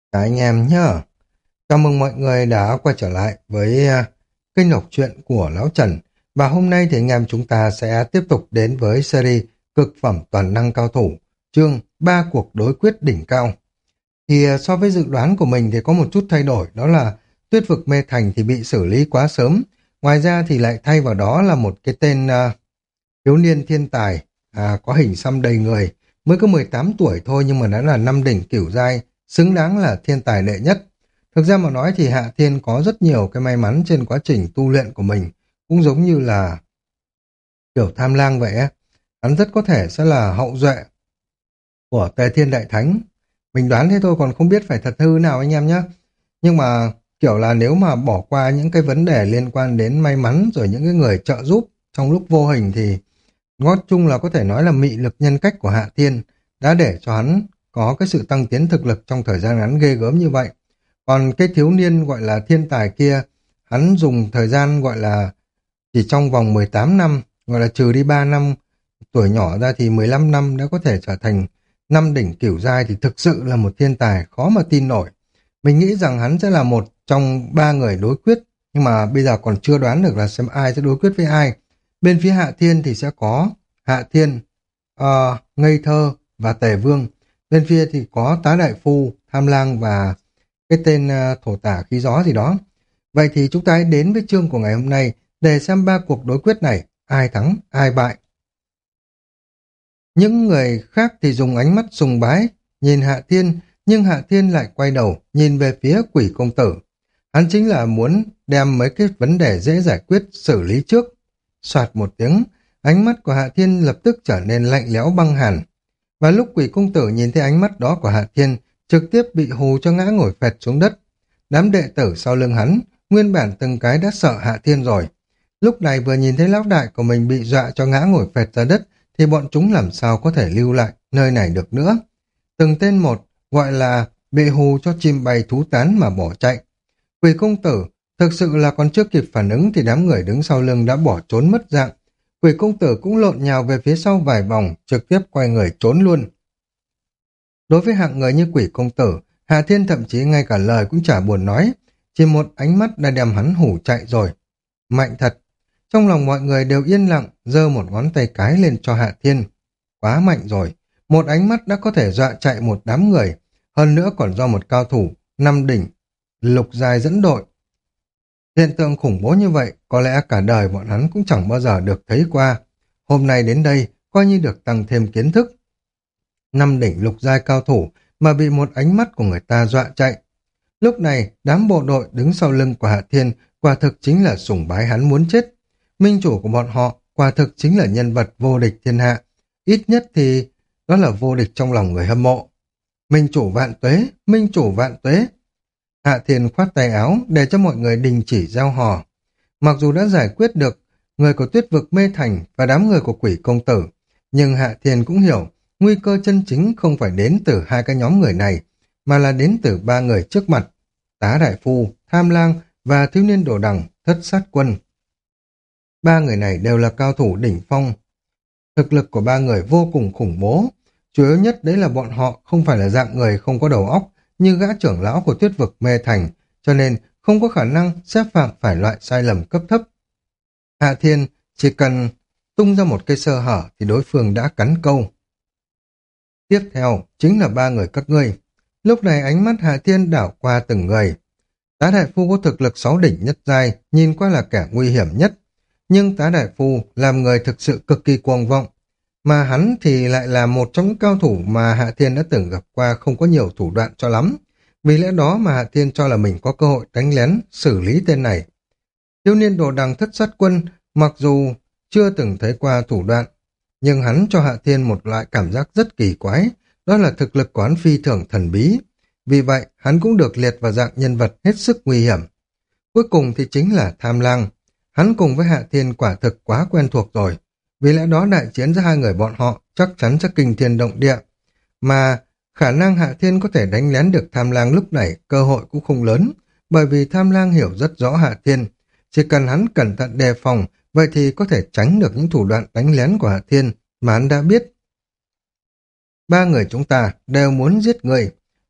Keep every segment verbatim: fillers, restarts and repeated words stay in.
Chào anh em nhá. Chào mừng mọi người đã quay trở lại với à, kênh đọc truyện của Lão Trần. Và hôm nay thì anh em chúng ta sẽ tiếp tục đến với series Cực phẩm toàn năng cao thủ, chương ba cuộc đối quyết đỉnh cao. Thì à, so với dự đoán của mình thì có một chút thay đổi, đó là Tuyết vực Mê Thành thì bị xử lý quá sớm. Ngoài ra thì lại thay vào đó là một cái tên à, thiếu niên thiên tài, à, có hình xăm đầy người, mới có mười tám tuổi thôi nhưng mà đã là năm đỉnh cửu giai, xứng đáng là thiên tài đệ nhất. Thực ra mà nói thì Hạ Thiên có rất nhiều cái may mắn trên quá trình tu luyện của mình, cũng giống như là kiểu Tham Lang vậy á. Hắn rất có thể sẽ là hậu duệ của Tề Thiên Đại Thánh. Mình đoán thế thôi còn không biết phải thật hư nào anh em nhé. Nhưng mà kiểu là nếu mà bỏ qua những cái vấn đề liên quan đến may mắn rồi những cái người trợ giúp trong lúc vô hình thì nói chung là có thể nói là mị lực nhân cách của Hạ Thiên đã để cho hắn có cái sự tăng tiến thực lực trong thời gian ngắn ghê gớm như vậy. Còn cái thiếu niên gọi là thiên tài kia, hắn dùng thời gian gọi là chỉ trong vòng mười tám năm, gọi là trừ đi ba năm tuổi nhỏ ra thì mười lăm năm đã có thể trở thành năm đỉnh cửu giai thì thực sự là một thiên tài khó mà tin nổi. Mình nghĩ rằng hắn sẽ là một trong ba người đối quyết, nhưng mà bây giờ còn chưa đoán được là xem ai sẽ đối quyết với ai. Bên phía Hạ Thiên thì sẽ có Hạ Thiên, ờ, Ngây Thơ và Tề Vương. Bên phía thì có Tá Đại Phu, Tham Lang và cái tên ờ, thổ tả khí gió gì đó. Vậy thì chúng ta hãy đến với chương của ngày hôm nay để xem ba cuộc đối quyết này, ai thắng, ai bại. Những người khác thì dùng ánh mắt sùng bái, nhìn Hạ Thiên, nhưng Hạ Thiên lại quay đầu, nhìn về phía Quỷ Công Tử. Hắn chính là muốn đem mấy cái vấn đề dễ giải quyết xử lý trước. Soạt một tiếng, ánh mắt của Hạ Thiên lập tức trở nên lạnh lẽo băng hàn. Và lúc Quỷ Công Tử nhìn thấy ánh mắt đó của Hạ Thiên, trực tiếp bị hù cho ngã ngồi phệt xuống đất. Đám đệ tử sau lưng hắn, nguyên bản từng cái đã sợ Hạ Thiên rồi. Lúc này vừa nhìn thấy lão đại của mình bị dọa cho ngã ngồi phệt ra đất, thì bọn chúng làm sao có thể lưu lại nơi này được nữa. Từng tên một, gọi là bị hù cho chim bay thú tán mà bỏ chạy. Quỷ Công Tử thực sự là còn chưa kịp phản ứng thì đám người đứng sau lưng đã bỏ trốn mất dạng. Quỷ Công Tử cũng lộn nhào về phía sau vài vòng, trực tiếp quay người trốn luôn. Đối với hạng người như Quỷ Công Tử, Hà Thiên thậm chí ngay cả lời cũng chả buồn nói, chỉ một ánh mắt đã đem hắn hủ chạy rồi. Mạnh thật. Trong lòng mọi người đều yên lặng, giơ một ngón tay cái lên cho Hạ Thiên. Quá mạnh rồi, một ánh mắt đã có thể dọa chạy một đám người, hơn nữa còn do một cao thủ, năm đỉnh, lục giai dẫn đội. Hiện tượng khủng bố như vậy, có lẽ cả đời bọn hắn cũng chẳng bao giờ được thấy qua. Hôm nay đến đây, coi như được tăng thêm kiến thức. Năm đỉnh lục giai cao thủ mà bị một ánh mắt của người ta dọa chạy. Lúc này, đám bộ đội đứng sau lưng của Hạ Thiên quả thực chính là sủng bái hắn muốn chết. Minh chủ của bọn họ quả thực chính là nhân vật vô địch thiên hạ. Ít nhất thì đó là vô địch trong lòng người hâm mộ. Minh chủ vạn tuế, minh chủ vạn tuế. Hạ Thiên khoát tay áo để cho mọi người đình chỉ reo hò. Mặc dù đã giải quyết được người của Tuyết vực Mê Thành và đám người của Quỷ Công Tử, nhưng Hạ Thiên cũng hiểu nguy cơ chân chính không phải đến từ hai cái nhóm người này, mà là đến từ ba người trước mặt. Tá Đại Phu, Tham Lang và thiếu niên Đồ Đằng, Thất Sát Quân. Ba người này đều là cao thủ đỉnh phong. Thực lực của ba người vô cùng khủng bố. Chủ yếu nhất đấy là bọn họ không phải là dạng người không có đầu óc như gã trưởng lão của Tuyết vực Mê Thành, cho nên không có khả năng xếp phạm phải loại sai lầm cấp thấp. Hạ Thiên chỉ cần tung ra một cây sơ hở thì đối phương đã cắn câu. Tiếp theo chính là ba người các ngươi. Lúc này ánh mắt Hạ Thiên đảo qua từng người. Tá Đại Phu có thực lực sáu đỉnh nhất giai, nhìn qua là kẻ nguy hiểm nhất. Nhưng Tá Đại Phu làm người thực sự cực kỳ cuồng vọng, mà hắn thì lại là một trong những cao thủ mà Hạ Thiên đã từng gặp qua, không có nhiều thủ đoạn cho lắm. Vì lẽ đó mà Hạ Thiên cho là mình có cơ hội đánh lén, xử lý tên này. Thiếu niên Đồ Đằng Thất Sát Quân mặc dù chưa từng thấy qua thủ đoạn, nhưng hắn cho Hạ Thiên một loại cảm giác rất kỳ quái, đó là thực lực của hắn phi thường thần bí. Vì vậy, hắn cũng được liệt vào dạng nhân vật hết sức nguy hiểm. Cuối cùng thì chính là Tham Lang. Hắn cùng với Hạ Thiên quả thực quá quen thuộc rồi. Vì lẽ đó đại chiến giữa hai người bọn họ chắc chắn sẽ kinh thiên động địa. Mà khả năng Hạ Thiên có thể đánh lén được Tham Lang lúc này cơ hội cũng không lớn, bởi vì Tham Lang hiểu rất rõ Hạ Thiên. Chỉ cần hắn cẩn thận đề phòng, vậy thì có thể tránh được những thủ đoạn đánh lén của Hạ Thiên mà hắn đã biết. Ba người chúng ta đều muốn giết người,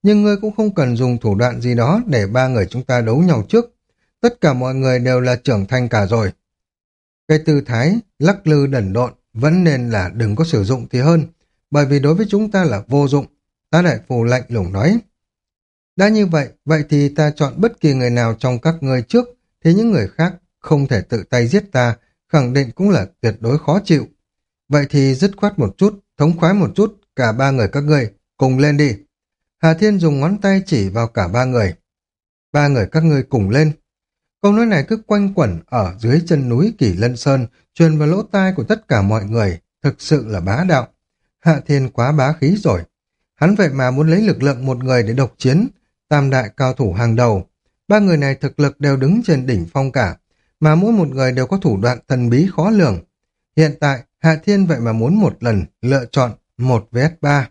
nhưng ngươi cũng không cần dùng thủ đoạn gì đó để ba người chúng ta đấu nhau trước. Tất cả mọi người đều là trưởng thành cả rồi. Cái tư thái lắc lư đần độn vẫn nên là đừng có sử dụng thì hơn, bởi vì đối với chúng ta là vô dụng. Tá đại phu lạnh lùng nói. Đã như vậy, vậy thì ta chọn bất kỳ người nào trong các ngươi trước, thì những người khác không thể tự tay giết ta, khẳng định cũng là tuyệt đối khó chịu. Vậy thì dứt khoát một chút, thống khoái một chút, cả ba người các ngươi, cùng lên đi. Hà Thiên dùng ngón tay chỉ vào cả ba người. Ba người các ngươi cùng lên. Câu nói này cứ quanh quẩn ở dưới chân núi Kỳ Lân Sơn, truyền vào lỗ tai của tất cả mọi người, thực sự là bá đạo. Hạ Thiên quá bá khí rồi. Hắn vậy mà muốn lấy lực lượng một người để độc chiến, tam đại cao thủ hàng đầu. Ba người này thực lực đều đứng trên đỉnh phong cả, mà mỗi một người đều có thủ đoạn thần bí khó lường. Hiện tại, Hạ Thiên vậy mà muốn một lần lựa chọn một vs ba.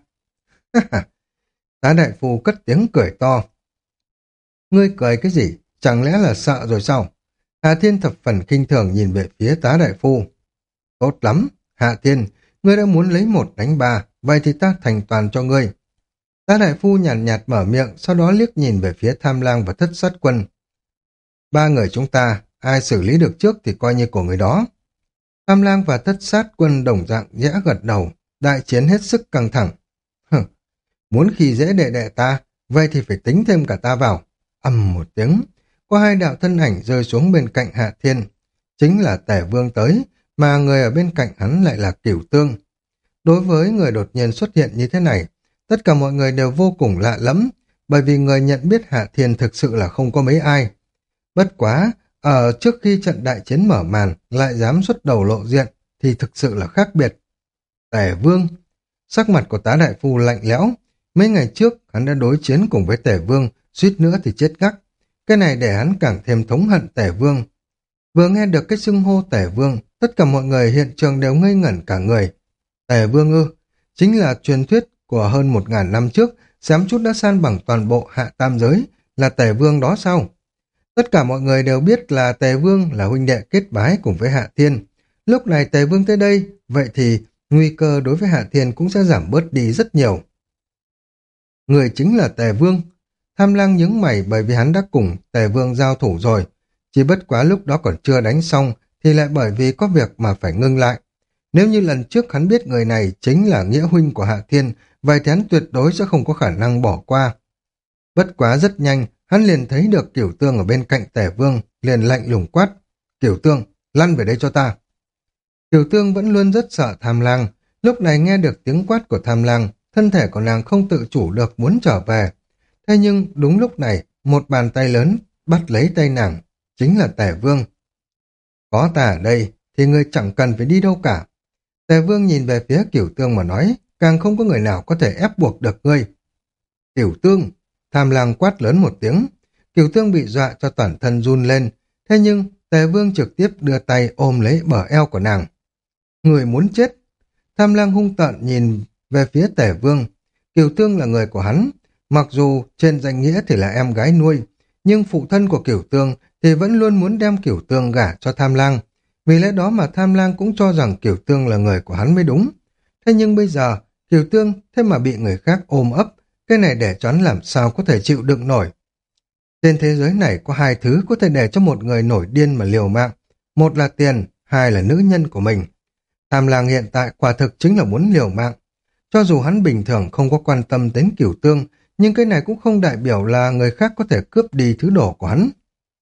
Tá đại phu cất tiếng cười to. Ngươi cười cái gì? Chẳng lẽ là sợ rồi sao? Hạ Thiên thập phần khinh thường nhìn về phía tá đại phu. Tốt lắm, Hạ Thiên, ngươi đã muốn lấy một đánh ba, vậy thì ta thành toàn cho ngươi. Tá đại phu nhàn nhạt, nhạt mở miệng, sau đó liếc nhìn về phía Tham Lang và Thất Sát Quân. Ba người chúng ta, ai xử lý được trước thì coi như của người đó. Tham Lang và Thất Sát Quân đồng dạng nhẽ gật đầu, đại chiến hết sức căng thẳng. Hừ, muốn khi dễ đệ đệ ta, vậy thì phải tính thêm cả ta vào. Ầm một tiếng, có hai đạo thân ảnh rơi xuống bên cạnh Hạ Thiên. Chính là Tể Vương tới, mà người ở bên cạnh hắn lại là Cửu Tương. Đối với người đột nhiên xuất hiện như thế này, tất cả mọi người đều vô cùng lạ lẫm, bởi vì người nhận biết Hạ Thiên thực sự là không có mấy ai. Bất quá, ở trước khi trận đại chiến mở màn lại dám xuất đầu lộ diện thì thực sự là khác biệt. Tể Vương, sắc mặt của tá đại phu lạnh lẽo. Mấy ngày trước hắn đã đối chiến cùng với Tể Vương, suýt nữa thì chết ngắc. Cái này để hắn càng thêm thống hận Tể Vương. Vừa nghe được cái xưng hô Tể Vương, tất cả mọi người hiện trường đều ngây ngẩn cả người. Tể Vương ư, chính là truyền thuyết của hơn một ngàn năm trước, xém chút đã san bằng toàn bộ hạ tam giới, là Tể Vương đó sao? Tất cả mọi người đều biết là Tề Vương là huynh đệ kết bái cùng với Hạ Thiên. Lúc này Tề Vương tới đây, vậy thì nguy cơ đối với Hạ Thiên cũng sẽ giảm bớt đi rất nhiều. Người chính là Tề Vương. Tham Lang nhướng mày bởi vì hắn đã cùng Tề Vương giao thủ rồi. Chỉ bất quá lúc đó còn chưa đánh xong thì lại bởi vì có việc mà phải ngưng lại. Nếu như lần trước hắn biết người này chính là nghĩa huynh của Hạ Thiên, vậy thì hắn tuyệt đối sẽ không có khả năng bỏ qua. Bất quá rất nhanh, hắn liền thấy được Cửu Tương ở bên cạnh Tể Vương, liền lạnh lùng quát. Cửu Tương, lăn về đây cho ta. Cửu Tương vẫn luôn rất sợ Tham Lang, lúc này nghe được tiếng quát của Tham Lang, thân thể của nàng không tự chủ được muốn trở về. Thế nhưng đúng lúc này, một bàn tay lớn bắt lấy tay nàng, chính là Tể Vương. Có ta ở đây, thì ngươi chẳng cần phải đi đâu cả. Tề Vương nhìn về phía Cửu Tương mà nói, càng không có người nào có thể ép buộc được ngươi. Cửu Tương, Tham Lang quát lớn một tiếng, Cửu Tương bị dọa cho toàn thân run lên, thế nhưng Tề Vương trực tiếp đưa tay ôm lấy bờ eo của nàng. Người muốn chết. Tham Lang hung tợn nhìn về phía Tề Vương. Cửu Tương là người của hắn, mặc dù trên danh nghĩa thì là em gái nuôi, nhưng phụ thân của Cửu Tương thì vẫn luôn muốn đem Cửu Tương gả cho Tham Lang. Vì lẽ đó mà Tham Lang cũng cho rằng Cửu Tương là người của hắn mới đúng. Thế nhưng bây giờ, Cửu Tương thế mà bị người khác ôm ấp, cái này để cho hắn làm sao có thể chịu đựng nổi. Trên thế giới này có hai thứ có thể để cho một người nổi điên mà liều mạng. Một là tiền, hai là nữ nhân của mình. Tham Lang hiện tại quả thực chính là muốn liều mạng. Cho dù hắn bình thường không có quan tâm đến Cửu Tương, nhưng cái này cũng không đại biểu là người khác có thể cướp đi thứ đồ của hắn.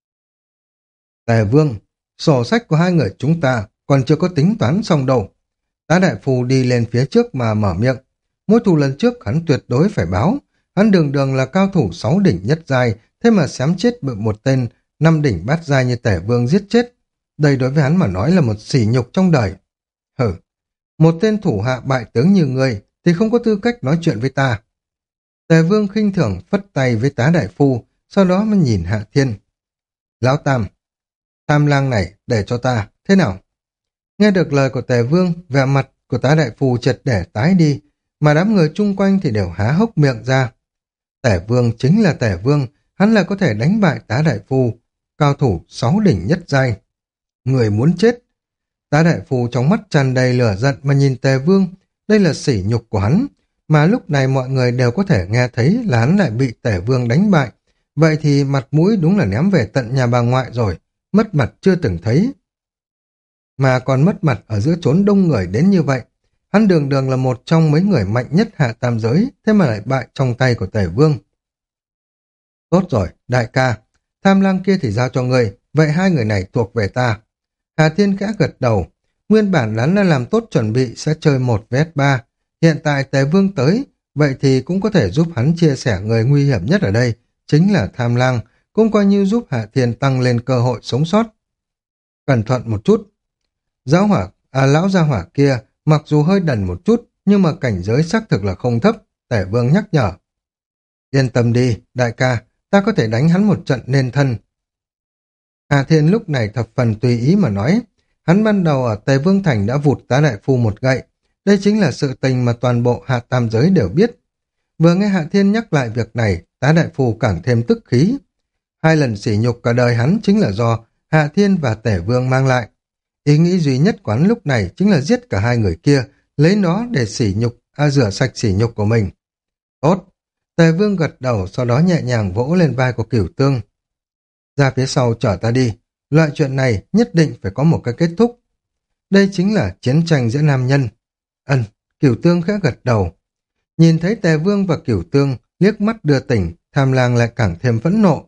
Tề Vương, sổ sách của hai người chúng ta còn chưa có tính toán xong đâu. Tá đại phu đi lên phía trước mà mở miệng. Mối thù lần trước hắn tuyệt đối phải báo. Hắn đường đường là cao thủ sáu đỉnh nhất giai, thế mà xém chết bị một tên năm đỉnh bát giai như Tể Vương giết chết. Đây đối với hắn mà nói là một sỉ nhục trong đời. Hử, một tên thủ hạ bại tướng như ngươi thì không có tư cách nói chuyện với ta. Tề Vương khinh thường phất tay với tá đại phu, sau đó mới nhìn Hạ Thiên. Lão Tam, Tham Lang này để cho ta, thế nào? Nghe được lời của Tề Vương, vẻ mặt của tá đại phu chợt để tái đi, mà đám người chung quanh thì đều há hốc miệng ra. Tể Vương chính là Tể Vương, hắn là có thể đánh bại tá đại phu, cao thủ sáu đỉnh nhất giai. Người muốn chết. Tá đại phu trong mắt tràn đầy lửa giận mà nhìn Tề Vương, đây là sỉ nhục của hắn, mà lúc này mọi người đều có thể nghe thấy là hắn lại bị Tể Vương đánh bại. Vậy thì mặt mũi đúng là ném về tận nhà bà ngoại rồi, mất mặt chưa từng thấy. Mà còn mất mặt ở giữa chốn đông người đến như vậy. Hắn đường đường là một trong mấy người mạnh nhất hạ tam giới, thế mà lại bại trong tay của Tể Vương. Tốt rồi, đại ca, Tham Lang kia thì giao cho ngươi, vậy hai người này thuộc về ta. Hà Thiên khẽ gật đầu, nguyên bản hắn đã làm tốt chuẩn bị sẽ chơi một vs ba. Hiện tại Tề Vương tới, vậy thì cũng có thể giúp hắn chia sẻ người nguy hiểm nhất ở đây, chính là Tham Lang, cũng coi như giúp Hạ Thiên tăng lên cơ hội sống sót. Cẩn thận một chút. Giáo hỏa, à, lão gia hỏa kia, mặc dù hơi đần một chút, nhưng mà cảnh giới xác thực là không thấp, Tề Vương nhắc nhở. Yên tâm đi, đại ca, ta có thể đánh hắn một trận nên thân. Hà Thiên lúc này thập phần tùy ý mà nói, hắn ban đầu ở Tề Vương Thành đã vụt Tá Đại Phu một gậy, đây chính là sự tình mà toàn bộ hạ tam giới đều biết. Vừa nghe Hạ Thiên nhắc lại việc này, Tá Đại Phu càng thêm tức khí. Hai lần sỉ nhục cả đời hắn chính là do Hạ Thiên và Tể Vương mang lại. Ý nghĩ duy nhất của hắn lúc này chính là giết cả hai người kia, lấy nó để sỉ nhục, à, rửa sạch sỉ nhục của mình. Tốt. Tề Vương gật đầu, sau đó nhẹ nhàng vỗ lên vai của Cửu Tương. Ra phía sau chở ta đi, loại chuyện này nhất định phải có một cái kết thúc. Đây chính là chiến tranh giữa nam nhân. Ân, Cửu Tương khẽ gật đầu. Nhìn thấy Tề Vương và Cửu Tương liếc mắt đưa tỉnh, Tham Lang lại càng thêm phẫn nộ.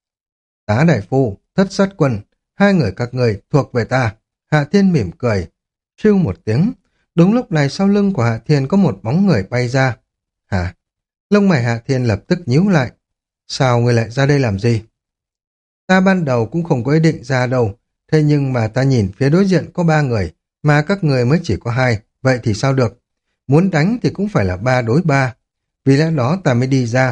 Tá Đại Phu, Thất Sát Quân, hai người các người thuộc về ta. Hạ Thiên mỉm cười, siêu một tiếng. Đúng lúc này sau lưng của Hạ Thiên có một bóng người bay ra. Hả? Lông mày Hạ Thiên lập tức nhíu lại. Sao người lại ra đây làm gì? Ta ban đầu cũng không có ý định ra đâu, thế nhưng mà ta nhìn phía đối diện có ba người, mà các người mới chỉ có hai, vậy thì sao được? Muốn đánh thì cũng phải là ba đối ba, vì lẽ đó ta mới đi ra.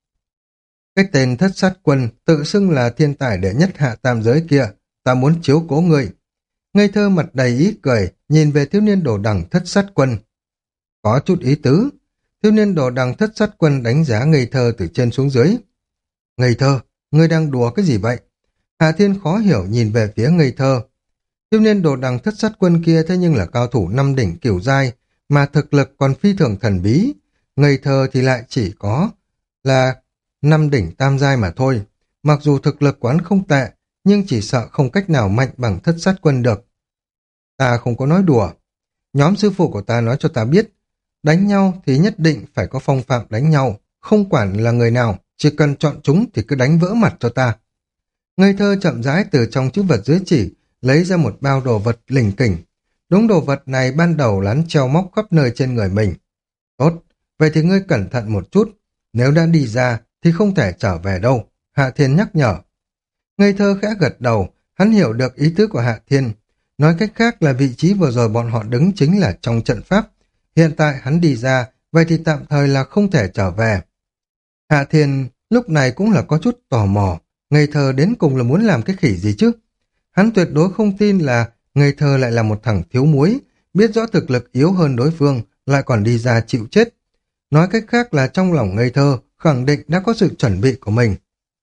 Cái tên Thất Sát Quân tự xưng là thiên tài đệ nhất hạ tam giới kia, ta muốn chiếu cố người. Ngây thơ mặt đầy ý cười, nhìn về thiếu niên đồ đằng Thất Sát Quân. Có chút ý tứ, thiếu niên đồ đằng Thất Sát Quân đánh giá ngây thơ từ trên xuống dưới. Ngây thơ, ngươi đang đùa cái gì vậy? Hà Thiên khó hiểu nhìn về phía ngây thơ. Thiếu niên đồ đằng Thất Sát Quân kia thế nhưng là cao thủ năm đỉnh cửu giai, mà thực lực còn phi thường thần bí. Ngây thơ thì lại chỉ có là năm đỉnh tam giai mà thôi. Mặc dù thực lực quán không tệ, nhưng chỉ sợ không cách nào mạnh bằng Thất Sát Quân được. Ta không có nói đùa. Nhóm sư phụ của ta nói cho ta biết, đánh nhau thì nhất định phải có phong phạm đánh nhau, không quản là người nào, chỉ cần chọn chúng thì cứ đánh vỡ mặt cho ta. Ngây thơ chậm rãi từ trong chữ vật dưới chỉ, lấy ra một bao đồ vật lỉnh kỉnh. Đúng đồ vật này ban đầu lắn treo móc khắp nơi trên người mình. Tốt, vậy thì ngươi cẩn thận một chút, nếu đã đi ra thì không thể trở về đâu, Hạ Thiên nhắc nhở. Ngây thơ khẽ gật đầu, hắn hiểu được ý tứ của Hạ Thiên. Nói cách khác là vị trí vừa rồi bọn họ đứng chính là trong trận pháp. Hiện tại hắn đi ra, vậy thì tạm thời là không thể trở về. Hạ Thiên lúc này cũng là có chút tò mò, ngây thơ đến cùng là muốn làm cái khỉ gì chứ? Hắn tuyệt đối không tin là ngây thơ lại là một thằng thiếu muối, biết rõ thực lực yếu hơn đối phương, lại còn đi ra chịu chết. Nói cách khác là trong lòng ngây thơ, khẳng định đã có sự chuẩn bị của mình.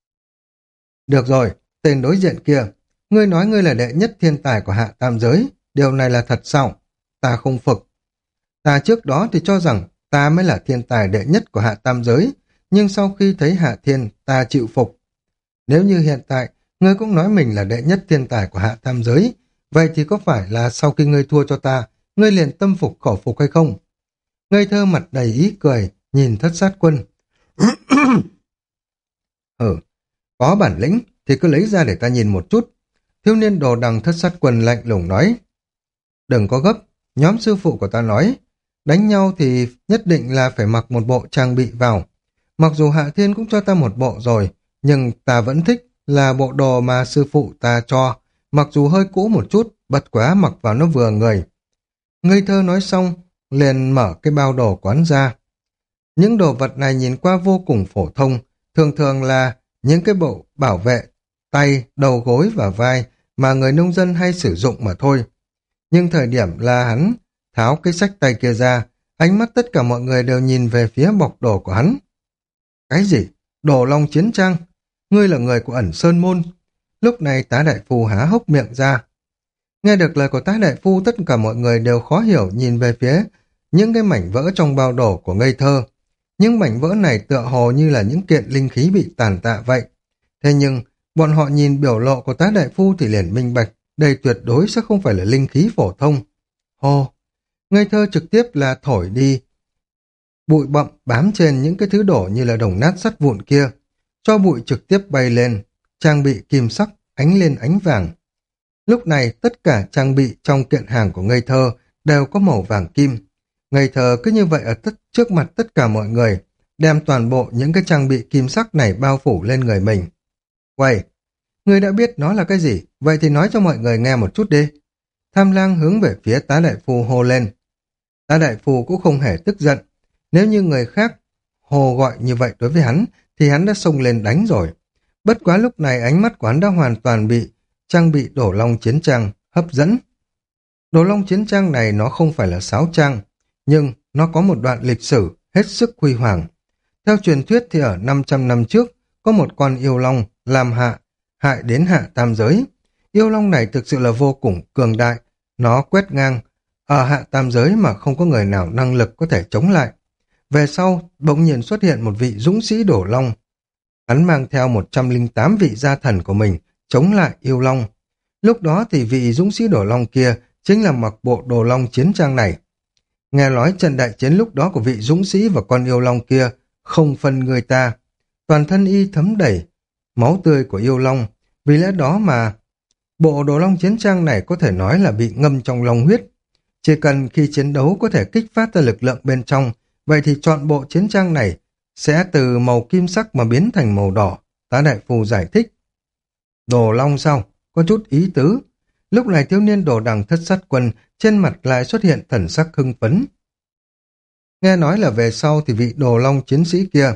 Được rồi, tên đối diện kia, ngươi nói ngươi là đệ nhất thiên tài của hạ tam giới, điều này là thật sao? Ta không phục. Ta trước đó thì cho rằng ta mới là thiên tài đệ nhất của hạ tam giới, nhưng sau khi thấy Hạ Thiên, ta chịu phục. Nếu như hiện tại, ngươi cũng nói mình là đệ nhất thiên tài của hạ tam giới, vậy thì có phải là sau khi ngươi thua cho ta, ngươi liền tâm phục khẩu phục hay không? Ngây thơ mặt đầy ý cười, nhìn Thất Sát Quân. Ừ, có bản lĩnh thì cứ lấy ra để ta nhìn một chút. Thiếu niên đồ đằng Thất Sát Quân lạnh lùng nói. Đừng có gấp, nhóm sư phụ của ta nói, đánh nhau thì nhất định là phải mặc một bộ trang bị vào. Mặc dù Hạ Thiên cũng cho ta một bộ rồi, nhưng ta vẫn thích là bộ đồ mà sư phụ ta cho, mặc dù hơi cũ một chút, bất quá mặc vào nó vừa người. Ngây thơ nói xong, liền mở cái bao đồ quán ra. Những đồ vật này nhìn qua vô cùng phổ thông, thường thường là những cái bộ bảo vệ tay, đầu gối và vai mà người nông dân hay sử dụng mà thôi. Nhưng thời điểm là hắn tháo cái xách tay kia ra, ánh mắt tất cả mọi người đều nhìn về phía bọc đồ của hắn. Cái gì? Đồ long chiến trang? Ngươi là người của ẩn sơn môn. Lúc này tá đại phu há hốc miệng ra. Nghe được lời của tá đại phu, tất cả mọi người đều khó hiểu nhìn về phía những cái mảnh vỡ trong bao đồ của ngây thơ. Những mảnh vỡ này tựa hồ như là những kiện linh khí bị tàn tạ vậy. Thế nhưng, bọn họ nhìn biểu lộ của tá đại phu thì liền minh bạch, đây tuyệt đối sẽ không phải là linh khí phổ thông. Hồ, ngây thơ trực tiếp là thổi đi bụi bặm bám trên những cái thứ đổ như là đồng nát sắt vụn kia, cho bụi trực tiếp bay lên, trang bị kim sắc, ánh lên ánh vàng. Lúc này tất cả trang bị trong kiện hàng của ngây thơ đều có màu vàng kim. Ngây thơ cứ như vậy ở tất, trước mặt tất cả mọi người, đem toàn bộ những cái trang bị kim sắc này bao phủ lên người mình. Quay, người đã biết nó là cái gì, vậy thì nói cho mọi người nghe một chút đi. Tham lang hướng về phía tá đại phu hô lên. Tá đại phu cũng không hề tức giận. Nếu như người khác hồ gọi như vậy đối với hắn, thì hắn đã xông lên đánh rồi. Bất quá lúc này ánh mắt của hắn đã hoàn toàn bị trang bị đổ long chiến trang hấp dẫn. Đồ long chiến trang này nó không phải là sáo trang, nhưng nó có một đoạn lịch sử hết sức huy hoàng. Theo truyền thuyết thì ở năm trăm năm trước, có một con yêu long làm hạ, hại đến hạ tam giới. Yêu long này thực sự là vô cùng cường đại, nó quét ngang ở hạ tam giới mà không có người nào năng lực có thể chống lại. Về sau, bỗng nhiên xuất hiện một vị dũng sĩ đổ long. Hắn mang theo một trăm lẻ tám vị gia thần của mình chống lại yêu long. Lúc đó thì vị dũng sĩ đổ long kia chính là mặc bộ đồ long chiến trang này. Nghe nói trận đại chiến lúc đó của vị dũng sĩ và con yêu long kia không phân người ta. Toàn thân y thấm đầy máu tươi của yêu long. Vì lẽ đó mà bộ đồ long chiến trang này có thể nói là bị ngâm trong long huyết. Chỉ cần khi chiến đấu có thể kích phát ra lực lượng bên trong, vậy thì chọn bộ chiến trang này sẽ từ màu kim sắc mà biến thành màu đỏ. Tá đại phu giải thích. Đồ long sao? Có chút ý tứ. Lúc này thiếu niên đồ đằng thất sát quân trên mặt lại xuất hiện thần sắc hưng phấn. Nghe nói là về sau thì vị đồ long chiến sĩ kia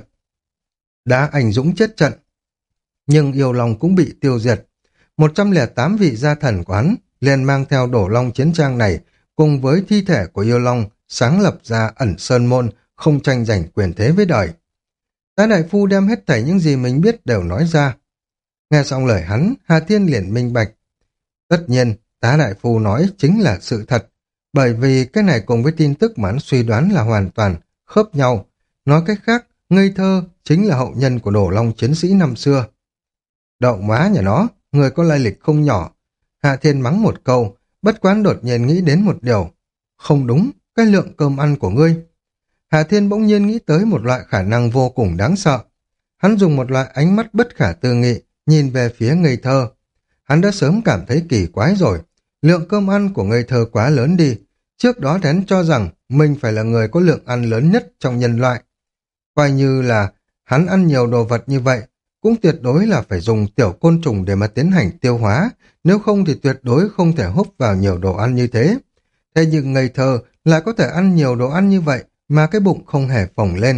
đã anh dũng chết trận, nhưng yêu long cũng bị tiêu diệt. một trăm lẻ tám vị gia thần của hắn liền mang theo đổ long chiến trang này cùng với thi thể của yêu long sáng lập ra ẩn sơn môn, không tranh giành quyền thế với đời. Tá đại phu đem hết thảy những gì mình biết đều nói ra. Nghe xong lời hắn, Hà Thiên liền minh bạch. Tất nhiên, tá đại phu nói chính là sự thật, bởi vì cái này cùng với tin tức mà hắn suy đoán là hoàn toàn khớp nhau. Nói cách khác, ngây thơ chính là hậu nhân của đổ long chiến sĩ năm xưa. Đậu má nhà nó, người có lai lịch không nhỏ. Hạ Thiên mắng một câu, bất quán đột nhiên nghĩ đến một điều. Không đúng, cái lượng cơm ăn của ngươi. Hạ Thiên bỗng nhiên nghĩ tới một loại khả năng vô cùng đáng sợ. Hắn dùng một loại ánh mắt bất khả tư nghị, nhìn về phía ngây thơ. Hắn đã sớm cảm thấy kỳ quái rồi. Lượng cơm ăn của ngây thơ quá lớn đi. Trước đó hắn cho rằng mình phải là người có lượng ăn lớn nhất trong nhân loại. Coi như là hắn ăn nhiều đồ vật như vậy, cũng tuyệt đối là phải dùng tiểu côn trùng để mà tiến hành tiêu hóa, nếu không thì tuyệt đối không thể hút vào nhiều đồ ăn như thế. Thế nhưng ngây thơ lại có thể ăn nhiều đồ ăn như vậy mà cái bụng không hề phồng lên.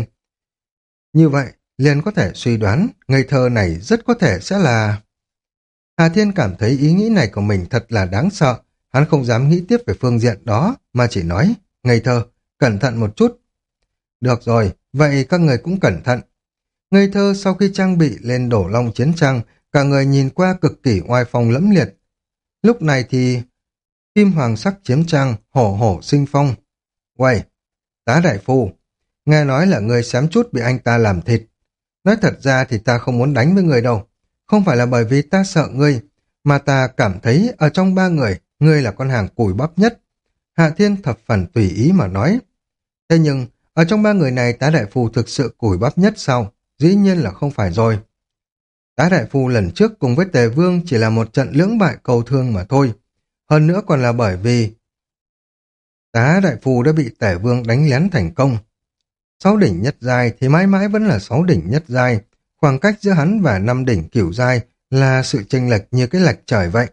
Như vậy, liền có thể suy đoán ngây thơ này rất có thể sẽ là... Hà Thiên cảm thấy ý nghĩ này của mình thật là đáng sợ. Hắn không dám nghĩ tiếp về phương diện đó, mà chỉ nói, ngây thơ, cẩn thận một chút. Được rồi, vậy các người cũng cẩn thận. Ngây thơ sau khi trang bị lên đổ long chiến trang, cả người nhìn qua cực kỳ oai phong lẫm liệt. Lúc này thì kim hoàng sắc chiếm trang, hổ hổ sinh phong. Uầy, tá đại phu, nghe nói là người xém chút bị anh ta làm thịt. Nói thật ra thì ta không muốn đánh với người đâu. Không phải là bởi vì ta sợ ngươi, mà ta cảm thấy ở trong ba người, ngươi là con hàng cùi bắp nhất. Hạ Thiên thập phần tùy ý mà nói. Thế nhưng, ở trong ba người này tá đại phu thực sự cùi bắp nhất sao? Dĩ nhiên là không phải rồi. Tá đại phu lần trước cùng với Tề Vương chỉ là một trận lưỡng bại cầu thương mà thôi. Hơn nữa còn là bởi vì tá đại phu đã bị Tề Vương đánh lén thành công. Sáu đỉnh nhất giai thì mãi mãi vẫn là sáu đỉnh nhất giai. Khoảng cách giữa hắn và năm đỉnh cửu giai là sự chênh lệch như cái lệch trời vậy.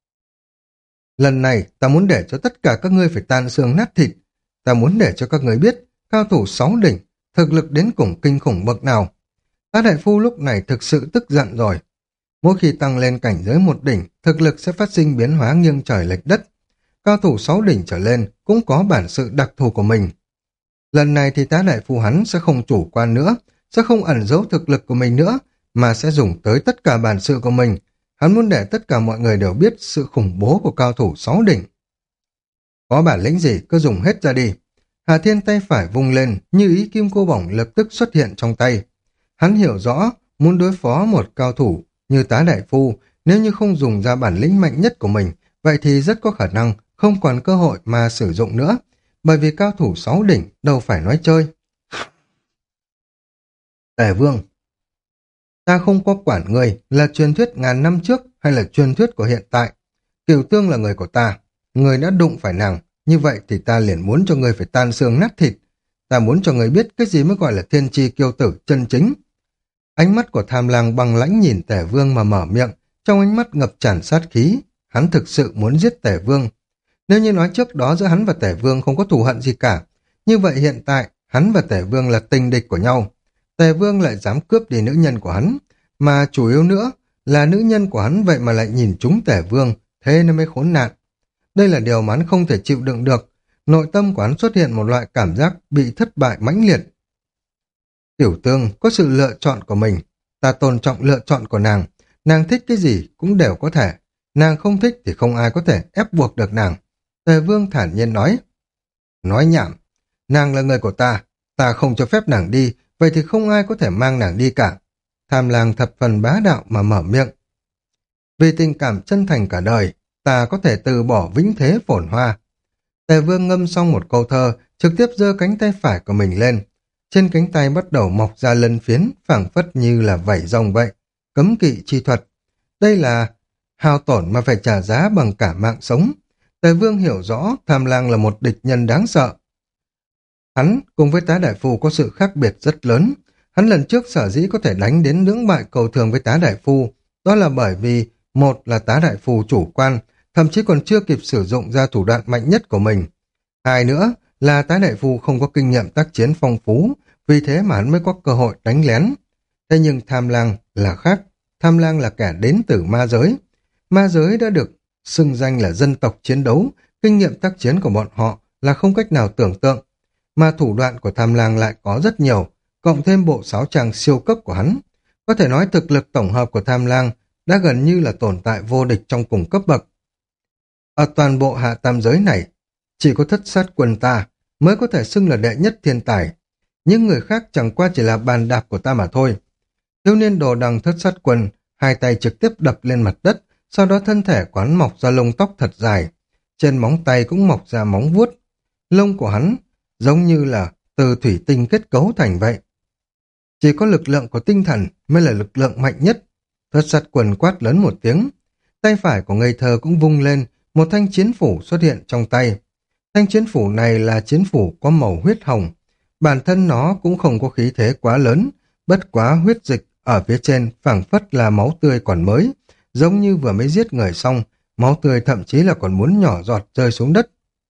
Lần này ta muốn để cho tất cả các ngươi phải tan xương nát thịt. Ta muốn để cho các ngươi biết cao thủ sáu đỉnh thực lực đến cùng kinh khủng bậc nào. Tá đại phu lúc này thực sự tức giận rồi. Mỗi khi tăng lên cảnh giới một đỉnh, thực lực sẽ phát sinh biến hóa nghiêng trời lệch đất. Cao thủ sáu đỉnh trở lên cũng có bản sự đặc thù của mình. Lần này thì tá đại phu hắn sẽ không chủ quan nữa, sẽ không ẩn giấu thực lực của mình nữa, mà sẽ dùng tới tất cả bản sự của mình. Hắn muốn để tất cả mọi người đều biết sự khủng bố của cao thủ sáu đỉnh. Có bản lĩnh gì cứ dùng hết ra đi. Hạ Thiên tay phải vung lên, như ý kim cô bổng lập tức xuất hiện trong tay. Hắn hiểu rõ, muốn đối phó một cao thủ như Tá Đại Phu, nếu như không dùng ra bản lĩnh mạnh nhất của mình, vậy thì rất có khả năng không còn cơ hội mà sử dụng nữa, bởi vì cao thủ sáu đỉnh đâu phải nói chơi. Tề Vương, ta không có quản người là truyền thuyết ngàn năm trước hay là truyền thuyết của hiện tại. Kiều Tương là người của ta, người đã đụng phải nàng, như vậy thì ta liền muốn cho người phải tan xương nát thịt. Ta muốn cho người biết cái gì mới gọi là thiên chi kiêu tử chân chính. Ánh mắt của Tham Lang băng lãnh nhìn Tề Vương mà mở miệng, trong ánh mắt ngập tràn sát khí. Hắn thực sự muốn giết Tề Vương. Nếu như nói trước đó giữa hắn và Tề Vương không có thù hận gì cả, như vậy hiện tại hắn và Tề Vương là tình địch của nhau. Tề Vương lại dám cướp đi nữ nhân của hắn, mà chủ yếu nữa là nữ nhân của hắn vậy mà lại nhìn trúng Tề Vương, thế nên mới khốn nạn. Đây là điều mà hắn không thể chịu đựng được. Nội tâm của hắn xuất hiện một loại cảm giác bị thất bại mãnh liệt. Tiểu Tương có sự lựa chọn của mình, ta tôn trọng lựa chọn của nàng. Nàng thích cái gì cũng đều có thể, nàng không thích thì không ai có thể ép buộc được nàng. Tề Vương thản nhiên nói. Nói nhảm, nàng là người của ta, ta không cho phép nàng đi, vậy thì không ai có thể mang nàng đi cả. Tham Lang thập phần bá đạo mà mở miệng. Vì tình cảm chân thành cả đời, ta có thể từ bỏ vĩnh thế phồn hoa. Tề Vương ngâm xong một câu thơ, trực tiếp giơ cánh tay phải của mình lên. Trên cánh tay bắt đầu mọc ra lân phiến, phảng phất như là vảy rồng vậy. Cấm kỵ chi thuật. Đây là hao tổn mà phải trả giá bằng cả mạng sống. Tề Vương hiểu rõ Tham Lang là một địch nhân đáng sợ. Hắn cùng với Tá Đại Phu có sự khác biệt rất lớn. Hắn lần trước sở dĩ có thể đánh đến lưỡng bại cầu thường với Tá Đại Phu, đó là bởi vì một là Tá Đại Phu chủ quan, thậm chí còn chưa kịp sử dụng ra thủ đoạn mạnh nhất của mình. Hai nữa là Tá Đại Phu không có kinh nghiệm tác chiến phong phú, vì thế mà hắn mới có cơ hội đánh lén. Thế nhưng Tham Lang là khác. Tham Lang là kẻ đến từ ma giới. Ma giới đã được xưng danh là dân tộc chiến đấu, kinh nghiệm tác chiến của bọn họ là không cách nào tưởng tượng. Mà thủ đoạn của Tham Lang lại có rất nhiều, cộng thêm bộ sáo trang siêu cấp của hắn. Có thể nói thực lực tổng hợp của Tham Lang đã gần như là tồn tại vô địch trong cùng cấp bậc. Ở toàn bộ hạ tam giới này, chỉ có Thất Sát Quân ta mới có thể xưng là đệ nhất thiên tài. Những người khác chẳng qua chỉ là bàn đạp của ta mà thôi. Thiếu niên Đồ Đằng Thất Sát Quân, hai tay trực tiếp đập lên mặt đất, sau đó thân thể của hắn mọc ra lông tóc thật dài. Trên móng tay cũng mọc ra móng vuốt. Lông của hắn giống như là từ thủy tinh kết cấu thành vậy. Chỉ có lực lượng của tinh thần mới là lực lượng mạnh nhất. Thất Sát Quân quát lớn một tiếng. Tay phải của ngây thơ cũng vung lên, một thanh chiến phủ xuất hiện trong tay. Thanh chiến phủ này là chiến phủ có màu huyết hồng. Bản thân nó cũng không có khí thế quá lớn, bất quá huyết dịch ở phía trên phảng phất là máu tươi còn mới, giống như vừa mới giết người xong, máu tươi thậm chí là còn muốn nhỏ giọt rơi xuống đất.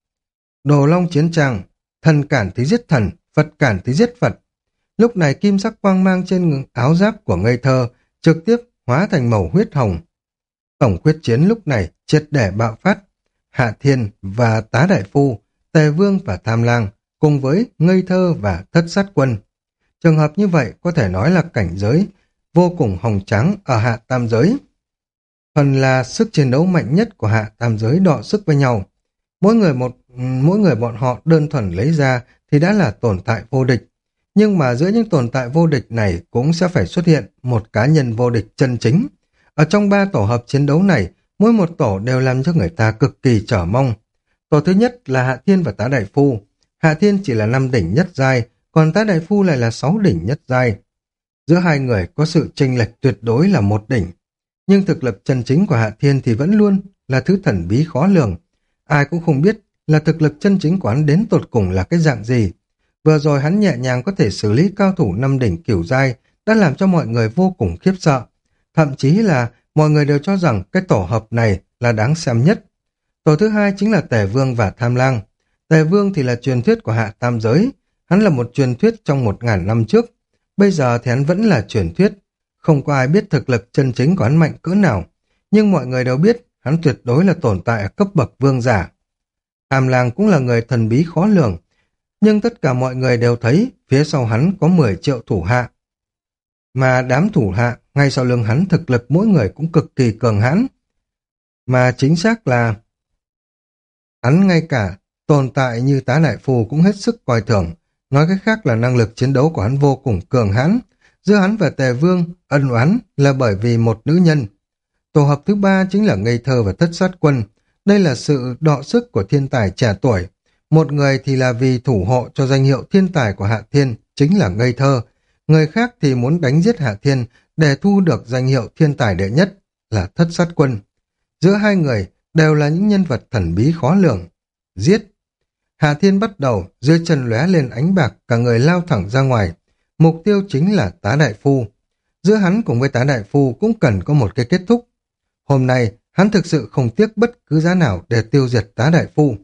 Đồ Long chiến trang, thần cản thì giết thần, Phật cản thì giết Phật. Lúc này kim sắc quang mang trên áo giáp của ngây thơ trực tiếp hóa thành màu huyết hồng. Tổng quyết chiến lúc này triệt để bạo phát. Hạ Thiên và Tá Đại Phu, Tề Vương và Tham Lang cùng với ngây thơ và Thất Sát Quân. Trường hợp như vậy có thể nói là cảnh giới vô cùng hồng tráng ở hạ tam giới. Phần là sức chiến đấu mạnh nhất của hạ tam giới đọ sức với nhau. Mỗi người một mỗi người bọn họ đơn thuần lấy ra thì đã là tồn tại vô địch. Nhưng mà giữa những tồn tại vô địch này cũng sẽ phải xuất hiện một cá nhân vô địch chân chính. Ở trong ba tổ hợp chiến đấu này, mỗi một tổ đều làm cho người ta cực kỳ chờ mong. Tổ thứ nhất là Hạ Thiên và Tá Đại Phu. Hạ Thiên chỉ là năm đỉnh nhất giai, còn Tá Đại Phu lại là sáu đỉnh nhất giai. Giữa hai người có sự chênh lệch tuyệt đối là một đỉnh. Nhưng thực lực chân chính của Hạ Thiên thì vẫn luôn là thứ thần bí khó lường. Ai cũng không biết là thực lực chân chính của hắn đến tột cùng là cái dạng gì. Vừa rồi hắn nhẹ nhàng có thể xử lý cao thủ năm đỉnh cửu giai đã làm cho mọi người vô cùng khiếp sợ. Thậm chí là mọi người đều cho rằng cái tổ hợp này là đáng xem nhất. Tổ thứ hai chính là Tề Vương và Tham Lang. Tề Vương thì là truyền thuyết của hạ tam giới. Hắn là một truyền thuyết trong một ngàn năm trước. Bây giờ thì hắn vẫn là truyền thuyết. Không có ai biết thực lực chân chính của hắn mạnh cỡ nào. Nhưng mọi người đều biết hắn tuyệt đối là tồn tại ở cấp bậc vương giả. Tham Lang cũng là người thần bí khó lường. Nhưng tất cả mọi người đều thấy phía sau hắn có mười triệu thủ hạ. Mà đám thủ hạ ngay sau lưng hắn thực lực mỗi người cũng cực kỳ cường hãn. Mà chính xác là hắn ngay cả Tồn tại như Tá Đại Phu cũng hết sức coi thường, nói cách khác là năng lực chiến đấu của hắn vô cùng cường hãn. Giữa hắn và Tề Vương ân oán là bởi vì một nữ nhân. Tổ hợp thứ ba chính là Ngây Thơ và Thất Sát Quân. Đây là sự đọ sức của thiên tài trẻ tuổi. Một người thì là vì thủ hộ cho danh hiệu thiên tài của Hạ Thiên, chính là Ngây Thơ. Người khác thì muốn đánh giết Hạ Thiên để thu được danh hiệu thiên tài đệ nhất, là Thất Sát Quân. Giữa hai người đều là những nhân vật thần bí khó lường. Giết! Hạ Thiên bắt đầu, dưới chân lóe lên ánh bạc, cả người lao thẳng ra ngoài. Mục tiêu chính là Tá Đại Phu. Giữa hắn cùng với Tá Đại Phu cũng cần có một cái kết thúc. Hôm nay, hắn thực sự không tiếc bất cứ giá nào để tiêu diệt Tá Đại Phu.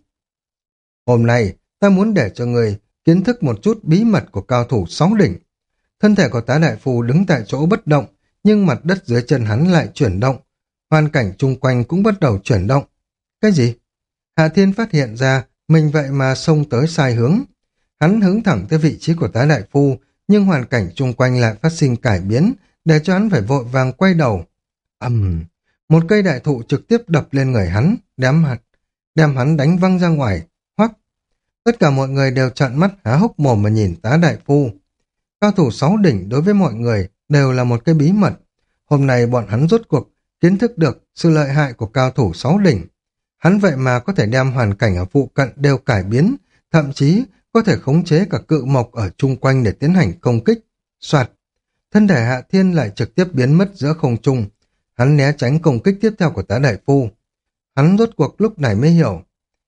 Hôm nay, ta muốn để cho người kiến thức một chút bí mật của cao thủ sáu đỉnh. Thân thể của Tá Đại Phu đứng tại chỗ bất động, nhưng mặt đất dưới chân hắn lại chuyển động. Hoàn cảnh chung quanh cũng bắt đầu chuyển động. Cái gì? Hạ Thiên phát hiện ra mình vậy mà xông tới sai hướng. Hắn hướng thẳng tới vị trí của Tá Đại Phu, nhưng hoàn cảnh chung quanh lại phát sinh cải biến, để cho hắn phải vội vàng quay đầu. ầm, um, một cây đại thụ trực tiếp đập lên người hắn, đem hạt, đem hắn đánh văng ra ngoài. Hoắc! Tất cả mọi người đều trợn mắt há hốc mồm mà nhìn Tá Đại Phu. Cao thủ sáu đỉnh đối với mọi người đều là một cái bí mật. Hôm nay bọn hắn rốt cuộc kiến thức được sự lợi hại của cao thủ sáu đỉnh. Hắn vậy mà có thể đem hoàn cảnh ở phụ cận đều cải biến, thậm chí có thể khống chế cả cự mộc ở chung quanh để tiến hành công kích. Soạt! Thân thể Hạ Thiên lại trực tiếp biến mất giữa không trung. Hắn né tránh công kích tiếp theo của Tá Đại Phu. Hắn rốt cuộc lúc này mới hiểu.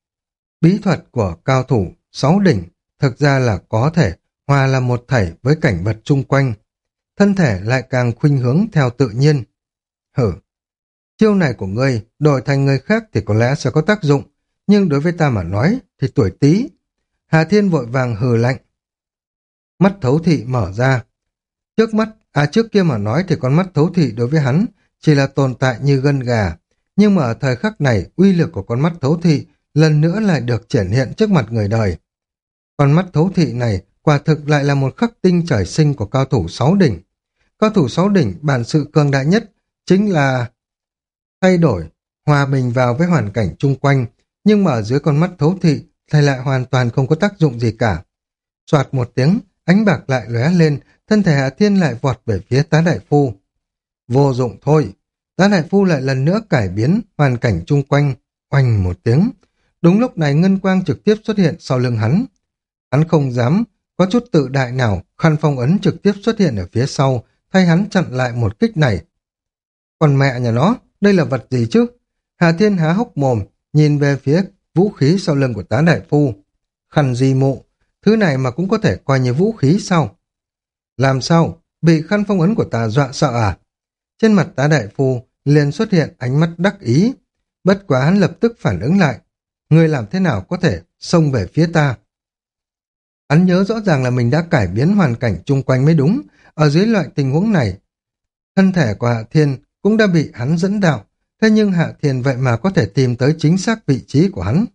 Bí thuật của cao thủ sáu đỉnh thực ra là có thể hòa là một thể với cảnh vật chung quanh. Thân thể lại càng khuynh hướng theo tự nhiên. Hử! Chiêu này của ngươi đổi thành người khác thì có lẽ sẽ có tác dụng, nhưng đối với ta mà nói thì tuổi Tý. Hà Thiên vội vàng hừ lạnh. Mắt thấu thị mở ra. Trước mắt, à trước kia mà nói thì con mắt thấu thị đối với hắn chỉ là tồn tại như gân gà, nhưng mà ở thời khắc này uy lực của con mắt thấu thị lần nữa lại được triển hiện trước mặt người đời. Con mắt thấu thị này quả thực lại là một khắc tinh trời sinh của cao thủ sáu đỉnh. Cao thủ sáu đỉnh bản sự cường đại nhất chính là thay đổi, hòa bình vào với hoàn cảnh chung quanh, nhưng mà ở dưới con mắt thấu thị thì lại hoàn toàn không có tác dụng gì cả. Soạt một tiếng, ánh bạc lại lóe lên, thân thể Hạ Thiên lại vọt về phía Tá Đại Phu. Vô dụng thôi, Tá Đại Phu lại lần nữa cải biến hoàn cảnh chung quanh, oanh một tiếng. Đúng lúc này ngân quang trực tiếp xuất hiện sau lưng hắn. Hắn không dám có chút tự đại nào, khăn phong ấn trực tiếp xuất hiện ở phía sau, thay hắn chặn lại một kích này. Còn mẹ nhà nó, đây là vật gì chứ? Hà Thiên há hốc mồm, nhìn về phía vũ khí sau lưng của Tá Đại Phu. Khăn di mụ, thứ này mà cũng có thể coi như vũ khí sao? Làm sao? Bị khăn phong ấn của ta dọa sợ à? Trên mặt Tá Đại Phu liền xuất hiện ánh mắt đắc ý. Bất quá hắn lập tức phản ứng lại. Người làm thế nào có thể xông về phía ta? Hắn nhớ rõ ràng là mình đã cải biến hoàn cảnh chung quanh mới đúng. Ở dưới loại tình huống này, thân thể của Hạ Thiên cũng đã bị hắn dẫn đạo. Thế nhưng Hạ Thiên vậy mà có thể tìm tới chính xác vị trí của hắn.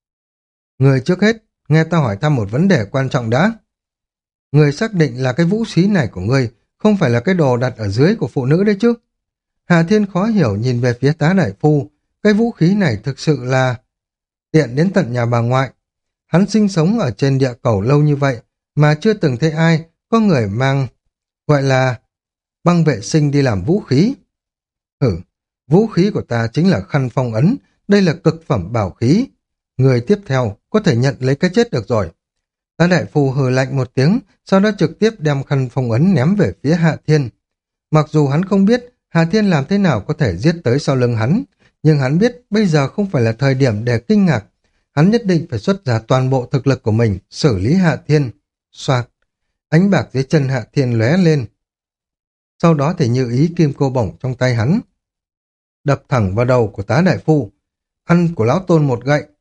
Người trước hết, nghe ta hỏi thăm một vấn đề quan trọng đã. Người xác định là cái vũ khí này của ngươi không phải là cái đồ đặt ở dưới của phụ nữ đấy chứ? Hạ Thiên khó hiểu nhìn về phía Tá Đại Phu. Cái vũ khí này thực sự là tiện đến tận nhà bà ngoại. Hắn sinh sống ở trên địa cầu lâu như vậy mà chưa từng thấy ai có người mang gọi là băng vệ sinh đi làm vũ khí. Hử, vũ khí của ta chính là khăn phong ấn, đây là cực phẩm bảo khí. Người tiếp theo có thể nhận lấy cái chết được rồi. Tá Đại Phu hừ lạnh một tiếng, sau đó trực tiếp đem khăn phong ấn ném về phía Hạ Thiên. Mặc dù hắn không biết Hạ Thiên làm thế nào có thể giết tới sau lưng hắn, nhưng hắn biết bây giờ không phải là thời điểm để kinh ngạc. Hắn nhất định phải xuất ra toàn bộ thực lực của mình, xử lý Hạ Thiên. Xoạc, ánh bạc dưới chân Hạ Thiên lóe lên. Sau đó thì như ý kim cô bổng trong tay hắn, đập thẳng vào đầu của Tá Đại Phu. Ăn của lão tôn một gậy.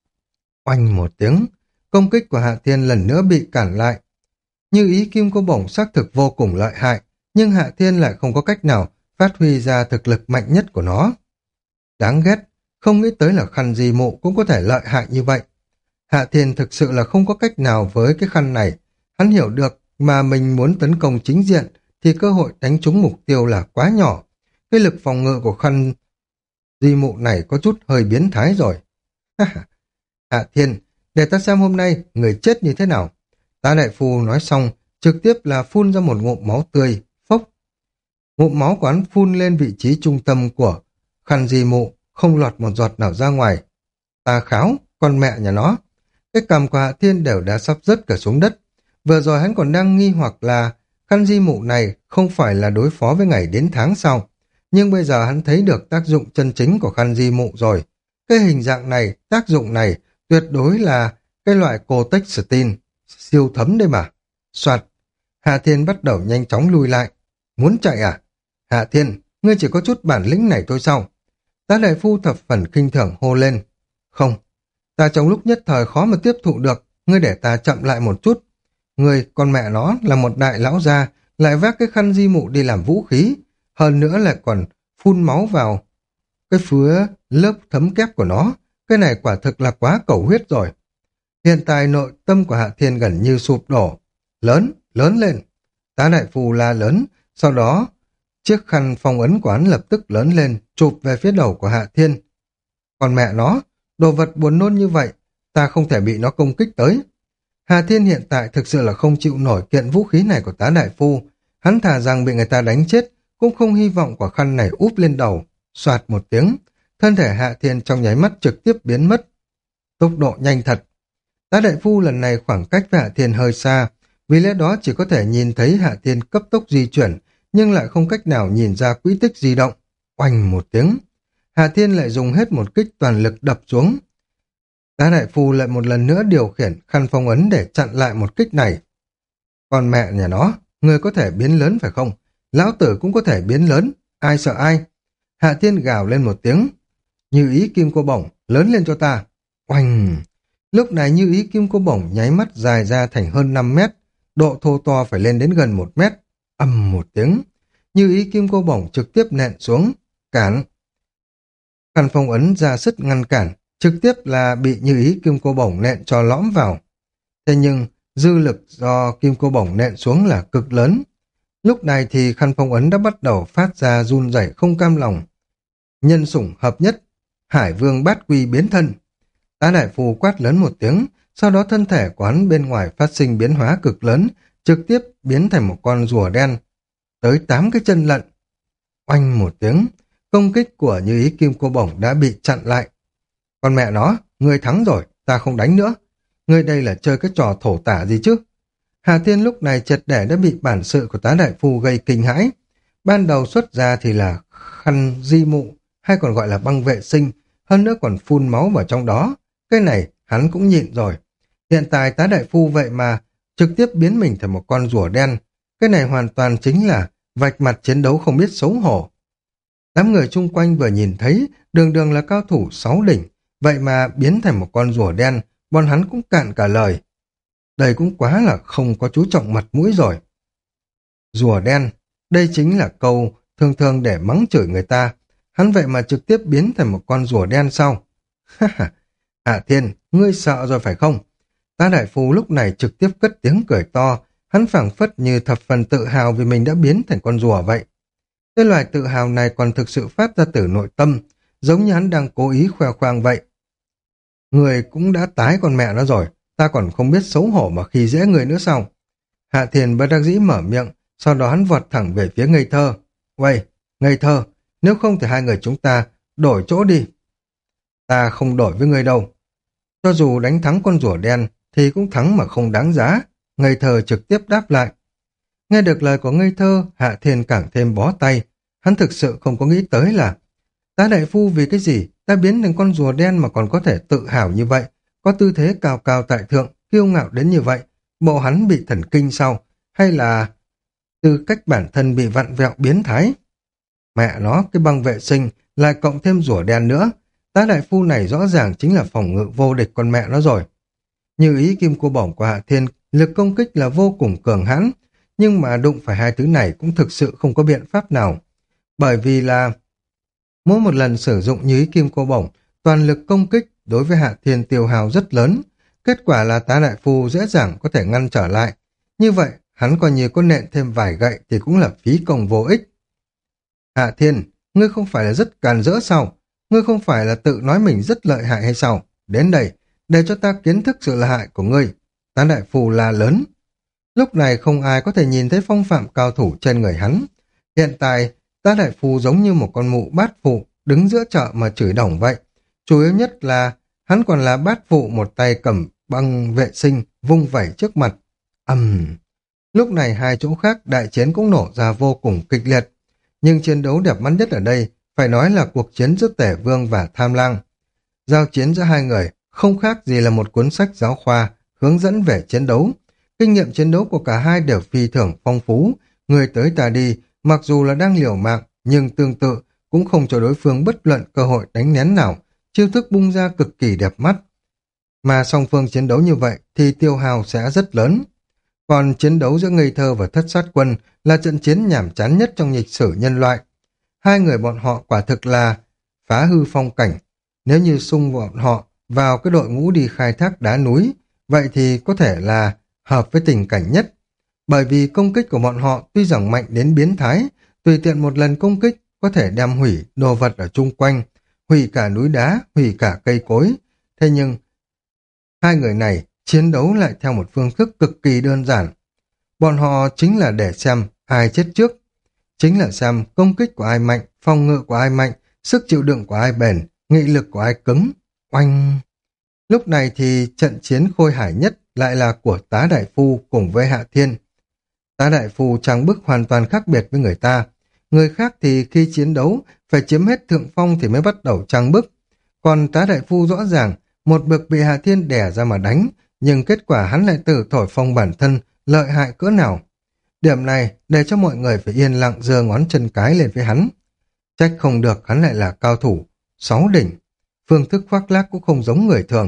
Oanh một tiếng, công kích của Hạ Thiên lần nữa bị cản lại. Như ý kim cô bổng xác thực vô cùng lợi hại, nhưng Hạ Thiên lại không có cách nào phát huy ra thực lực mạnh nhất của nó. Đáng ghét, không nghĩ tới là khăn di mụ cũng có thể lợi hại như vậy. Hạ Thiên thực sự là không có cách nào với cái khăn này. Hắn hiểu được mà mình muốn tấn công chính diện thì cơ hội đánh trúng mục tiêu là quá nhỏ. Cái lực phòng ngự của khăn di mụ này có chút hơi biến thái rồi. Hạ Thiên, để ta xem hôm nay người chết như thế nào. Tá đại phu nói xong, trực tiếp là phun ra một ngụm máu tươi, phốc. Ngụm máu của hắn phun lên vị trí trung tâm của khăn di mụ, không lọt một giọt nào ra ngoài. Ta kháo, con mẹ nhà nó. Cái cằm của Hạ Thiên đều đã sắp rớt cả xuống đất. Vừa rồi hắn còn đang nghi hoặc là khăn di mụ này không phải là đối phó với ngày đến tháng sau. Nhưng bây giờ hắn thấy được tác dụng chân chính của khăn di mụ rồi. Cái hình dạng này, tác dụng này tuyệt đối là cái loại cortextin siêu thấm đây mà. Soạt, Hạ Thiên bắt đầu nhanh chóng lui lại. Muốn chạy à? Hạ Thiên, ngươi chỉ có chút bản lĩnh này thôi sao? Tá đại phu thập phần kinh thường hô lên. Không, ta trong lúc nhất thời khó mà tiếp thụ được, ngươi để ta chậm lại một chút. Ngươi, con mẹ nó, là một đại lão gia, lại vác cái khăn di mụ đi làm vũ khí, hơn nữa lại còn phun máu vào cái phía lớp thấm kép của nó. Cái này quả thực là quá cầu huyết rồi. Hiện tại nội tâm của Hạ Thiên gần như sụp đổ. Lớn, lớn lên. Tá đại phu la lớn, sau đó chiếc khăn phong ấn của hắn lập tức lớn lên, chụp về phía đầu của Hạ Thiên. Còn mẹ nó, đồ vật buồn nôn như vậy, ta không thể bị nó công kích tới. Hà Thiên hiện tại thực sự là không chịu nổi kiện vũ khí này của tá đại phu. Hắn thà rằng bị người ta đánh chết, cũng không hy vọng quả khăn này úp lên đầu. Soạt một tiếng, thân thể Hạ Thiên trong nháy mắt trực tiếp biến mất. Tốc độ nhanh thật. Tá đại phu lần này khoảng cách với Hạ Thiên hơi xa, vì lẽ đó chỉ có thể nhìn thấy Hạ Thiên cấp tốc di chuyển, nhưng lại không cách nào nhìn ra quỹ tích di động. Oanh một tiếng, Hạ Thiên lại dùng hết một kích toàn lực đập xuống. Tá đại phu lại một lần nữa điều khiển khăn phong ấn để chặn lại một kích này. Còn mẹ nhà nó, người có thể biến lớn phải không? Lão tử cũng có thể biến lớn, ai sợ ai? Hạ Thiên gào lên một tiếng. Như ý kim cô bổng, lớn lên cho ta. Oanh! Lúc này như ý kim cô bổng nháy mắt dài ra thành hơn năm mét, độ thô to phải lên đến gần một mét. Ầm một tiếng, như ý kim cô bổng trực tiếp nện xuống, cản. Khăn phong ấn ra sức ngăn cản, trực tiếp là bị như ý kim cô bổng nện cho lõm vào. Thế nhưng, dư lực do kim cô bổng nện xuống là cực lớn. Lúc này thì khăn phong ấn đã bắt đầu phát ra run rẩy không cam lòng. Nhân sủng hợp nhất, Hải Vương bát quy biến thân. Tá đại phu quát lớn một tiếng, sau đó thân thể của hắn bên ngoài phát sinh biến hóa cực lớn, trực tiếp biến thành một con rùa đen, tới tám cái chân lận. Oanh một tiếng, công kích của như ý kim cô bổng đã bị chặn lại. Con mẹ nó, ngươi thắng rồi, ta không đánh nữa. Ngươi đây là chơi cái trò thổ tả gì chứ? Hà Thiên lúc này triệt để đã bị bản sự của tá đại phu gây kinh hãi. Ban đầu xuất ra thì là khăn di mụ, hay còn gọi là băng vệ sinh, hơn nữa còn phun máu vào trong đó. Cái này hắn cũng nhịn rồi. Hiện tại tá đại phu vậy mà trực tiếp biến mình thành một con rùa đen. Cái này hoàn toàn chính là vạch mặt chiến đấu không biết xấu hổ. Đám người chung quanh vừa nhìn thấy đường đường là cao thủ sáu đỉnh, vậy mà biến thành một con rùa đen, bọn hắn cũng cạn cả lời. Đây cũng quá là không có chú trọng mặt mũi rồi. Rùa đen, đây chính là câu thường thường để mắng chửi người ta. Hắn vậy mà trực tiếp biến thành một con rùa đen sau. Hạ Thiên, ngươi sợ rồi phải không? Tá đại phu lúc này trực tiếp cất tiếng cười to, hắn phảng phất như thập phần tự hào vì mình đã biến thành con rùa vậy. Cái loại tự hào này còn thực sự phát ra từ nội tâm, giống như hắn đang cố ý khoe khoang vậy. Người cũng đã tái con mẹ nó rồi, ta còn không biết xấu hổ mà khi dễ người nữa sao? Hạ Thiên bất đắc dĩ mở miệng, sau đó hắn vọt thẳng về phía ngây thơ. Uầy, ngây thơ, nếu không thì hai người chúng ta đổi chỗ đi. Ta không đổi với người đâu. Cho dù đánh thắng con rùa đen thì cũng thắng mà không đáng giá. Ngây thơ trực tiếp đáp lại. Nghe được lời của ngây thơ, Hạ Thiên càng thêm bó tay. Hắn thực sự không có nghĩ tới là tá đại phu vì cái gì ta biến thành con rùa đen mà còn có thể tự hào như vậy, có tư thế cao cao tại thượng, kiêu ngạo đến như vậy. Bộ hắn bị thần kinh sao? Hay là tư cách bản thân bị vặn vẹo biến thái? Mẹ nó, cái băng vệ sinh lại cộng thêm rùa đen nữa. Tá đại phu này rõ ràng chính là phòng ngự vô địch con mẹ nó rồi. Như ý kim cô bổng của Hạ Thiên, lực công kích là vô cùng cường hãn, nhưng mà đụng phải hai thứ này cũng thực sự không có biện pháp nào. Bởi vì là mỗi một lần sử dụng như ý kim cô bổng, toàn lực công kích đối với Hạ Thiên tiêu hao rất lớn. Kết quả là tá đại phu dễ dàng có thể ngăn trở lại. Như vậy, hắn coi như có nện thêm vài gậy thì cũng là phí công vô ích. Hạ Thiên, ngươi không phải là rất càn rỡ sao? Ngươi không phải là tự nói mình rất lợi hại hay sao? Đến đây, để cho ta kiến thức sự lợi hại của ngươi. Tá đại phu la lớn. Lúc này không ai có thể nhìn thấy phong phạm cao thủ trên người hắn. Hiện tại, Tá đại phu giống như một con mụ bát phụ đứng giữa chợ mà chửi đồng vậy. Chủ yếu nhất là hắn còn là bát phụ một tay cầm băng vệ sinh vung vẩy trước mặt. Ầm. Lúc này hai chỗ khác đại chiến cũng nổ ra vô cùng kịch liệt. Nhưng chiến đấu đẹp mắt nhất ở đây phải nói là cuộc chiến giữa Tể Vương và Tham Lang. Giao chiến giữa hai người không khác gì là một cuốn sách giáo khoa hướng dẫn về chiến đấu. Kinh nghiệm chiến đấu của cả hai đều phi thường phong phú, người tới ta đi, mặc dù là đang liều mạng, nhưng tương tự cũng không cho đối phương bất luận cơ hội đánh nén nào, chiêu thức bung ra cực kỳ đẹp mắt. Mà song phương chiến đấu như vậy thì tiêu hao sẽ rất lớn. Còn chiến đấu giữa Ngây Thơ và Thất Sát Quân là trận chiến nhảm chán nhất trong lịch sử nhân loại. Hai người bọn họ quả thực là phá hư phong cảnh. Nếu như xung bọn họ vào cái đội ngũ đi khai thác đá núi, vậy thì có thể là hợp với tình cảnh nhất. Bởi vì công kích của bọn họ tuy rằng mạnh đến biến thái, tùy tiện một lần công kích có thể đem hủy đồ vật ở chung quanh, hủy cả núi đá, hủy cả cây cối. Thế nhưng, hai người này chiến đấu lại theo một phương thức cực kỳ đơn giản. Bọn họ chính là để xem ai chết trước. Chính là xem công kích của ai mạnh, phòng ngự của ai mạnh, sức chịu đựng của ai bền, nghị lực của ai cứng. Oanh! Lúc này thì trận chiến khôi hải nhất lại là của Tá đại phu cùng với Hạ Thiên. Tá đại phu trang bức hoàn toàn khác biệt với người ta. Người khác thì khi chiến đấu phải chiếm hết thượng phong thì mới bắt đầu trang bức. Còn Tá đại phu rõ ràng một bậc bị Hạ Thiên đè ra mà đánh, nhưng kết quả hắn lại tự thổi phồng bản thân lợi hại cỡ nào. Điểm này để cho mọi người phải yên lặng giơ ngón chân cái lên với hắn. Trách không được hắn lại là cao thủ sáu đỉnh. Phương thức khoác lác cũng không giống người thường.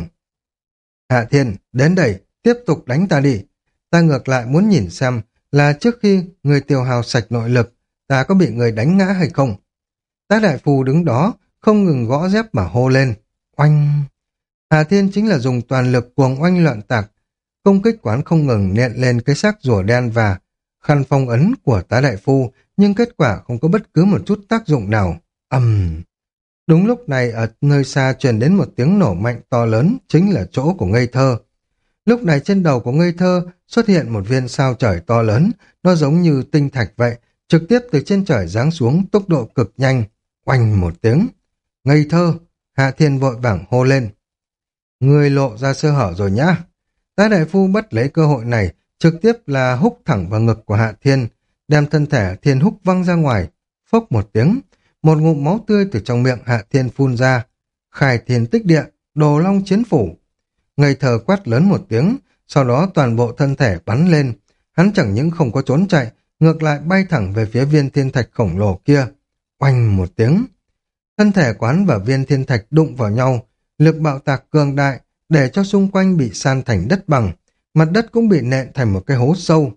Hạ Thiên, đến đây, tiếp tục đánh ta đi. Ta ngược lại muốn nhìn xem là trước khi người tiêu hao sạch nội lực, ta có bị người đánh ngã hay không. Tá đại phu đứng đó, không ngừng gõ dép mà hô lên. Oanh! Hạ Thiên chính là dùng toàn lực cuồng oanh loạn tạc. Công kích quán không ngừng nện lên cái xác rùa đen và khăn phong ấn của Tá đại phu, nhưng kết quả không có bất cứ một chút tác dụng nào. Ầm! Uhm. Đúng lúc này ở nơi xa truyền đến một tiếng nổ mạnh to lớn, chính là chỗ của Ngây Thơ. Lúc này trên đầu của Ngây Thơ xuất hiện một viên sao trời to lớn, nó giống như tinh thạch vậy, trực tiếp từ trên trời giáng xuống tốc độ cực nhanh. Oanh một tiếng. Ngây Thơ! Hạ Thiên vội vàng hô lên. Người lộ ra sơ hở rồi nhá. Tá đại phu bắt lấy cơ hội này, trực tiếp là húc thẳng vào ngực của Hạ Thiên, đem thân thể Thiên húc văng ra ngoài. Phốc một tiếng, một ngụm máu tươi từ trong miệng Hạ Thiên phun ra. Khai Thiên tích địa, đồ long chiến phủ. Ngây Thơ quát lớn một tiếng, sau đó toàn bộ thân thể bắn lên. Hắn chẳng những không có trốn chạy, ngược lại bay thẳng về phía viên thiên thạch khổng lồ kia. Oanh một tiếng. Thân thể quán và viên thiên thạch đụng vào nhau, lực bạo tạc cường đại để cho xung quanh bị san thành đất bằng, mặt đất cũng bị nện thành một cái hố sâu.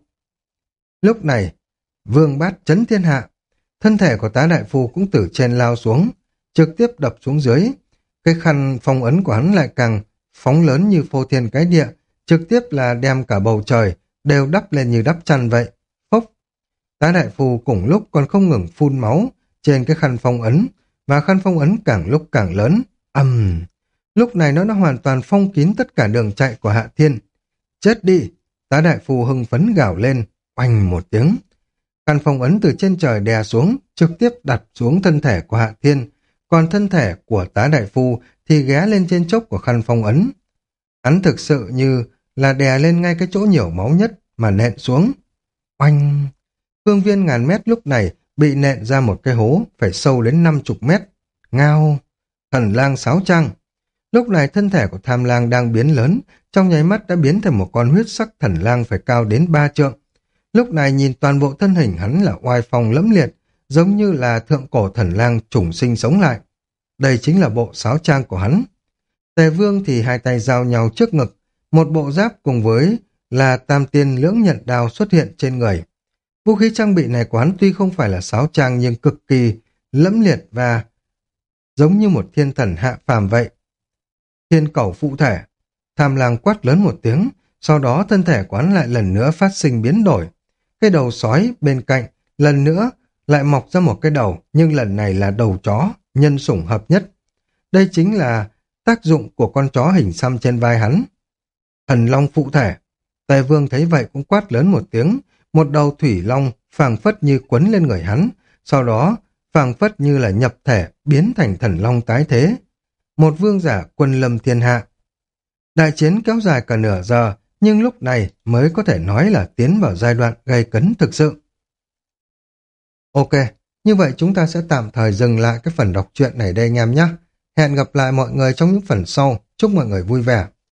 Lúc này, vương bát chấn thiên hạ, thân thể của Tá đại phu cũng từ trên lao xuống, trực tiếp đập xuống dưới. Cái khăn phong ấn của hắn lại càng phóng lớn như phô thiên cái địa, trực tiếp là đem cả bầu trời đều đắp lên như đắp chăn vậy. Phốc! Tá đại phu cùng lúc còn không ngừng phun máu trên cái khăn phong ấn, và khăn phong ấn càng lúc càng lớn. Ầm! Uhm. Lúc này nó đã hoàn toàn phong kín tất cả đường chạy của Hạ Thiên. Chết đi! Tá đại phu hưng phấn gào lên. Oanh một tiếng. Khăn phong ấn từ trên trời đè xuống, trực tiếp đặt xuống thân thể của Hạ Thiên, còn thân thể của Tá đại phu thì ghé lên trên chốc của khăn phong ấn. Hắn thực sự như là đè lên ngay cái chỗ nhiều máu nhất mà nện xuống. Oanh! Phương viên ngàn mét lúc này bị nện ra một cái hố phải sâu đến năm chục mét. Ngao! Thần lang sáo trang! Lúc này thân thể của Tham Lang đang biến lớn, trong nháy mắt đã biến thành một con huyết sắc thần lang phải cao đến ba trượng. Lúc này nhìn toàn bộ thân hình hắn là oai phong lẫm liệt, giống như là thượng cổ thần lang trùng sinh sống lại. Đây chính là bộ sáo trang của hắn. Tề Vương thì hai tay giao nhau trước ngực, một bộ giáp cùng với là tam tiên lưỡng nhận đao xuất hiện trên người. Vũ khí trang bị này của hắn tuy không phải là sáo trang nhưng cực kỳ lẫm liệt và giống như một thiên thần hạ phàm vậy. Thiên cẩu phụ thể, Tham Lang quát lớn một tiếng, sau đó thân thể quán lại lần nữa phát sinh biến đổi. Cái đầu sói bên cạnh lần nữa lại mọc ra một cái đầu, nhưng lần này là đầu chó, nhân sủng hợp nhất. Đây chính là tác dụng của con chó hình xăm trên vai hắn. Thần long phụ thể. Tề Vương thấy vậy cũng quát lớn một tiếng, một đầu thủy long phảng phất như quấn lên người hắn, sau đó phảng phất như là nhập thể biến thành thần long tái thế. Một vương giả quân lâm thiên hạ. Đại chiến kéo dài cả nửa giờ, nhưng lúc này mới có thể nói là tiến vào giai đoạn gay cấn thực sự. Ok, như vậy chúng ta sẽ tạm thời dừng lại cái phần đọc truyện này đây anh em nhé. Hẹn gặp lại mọi người trong những phần sau. Chúc mọi người vui vẻ.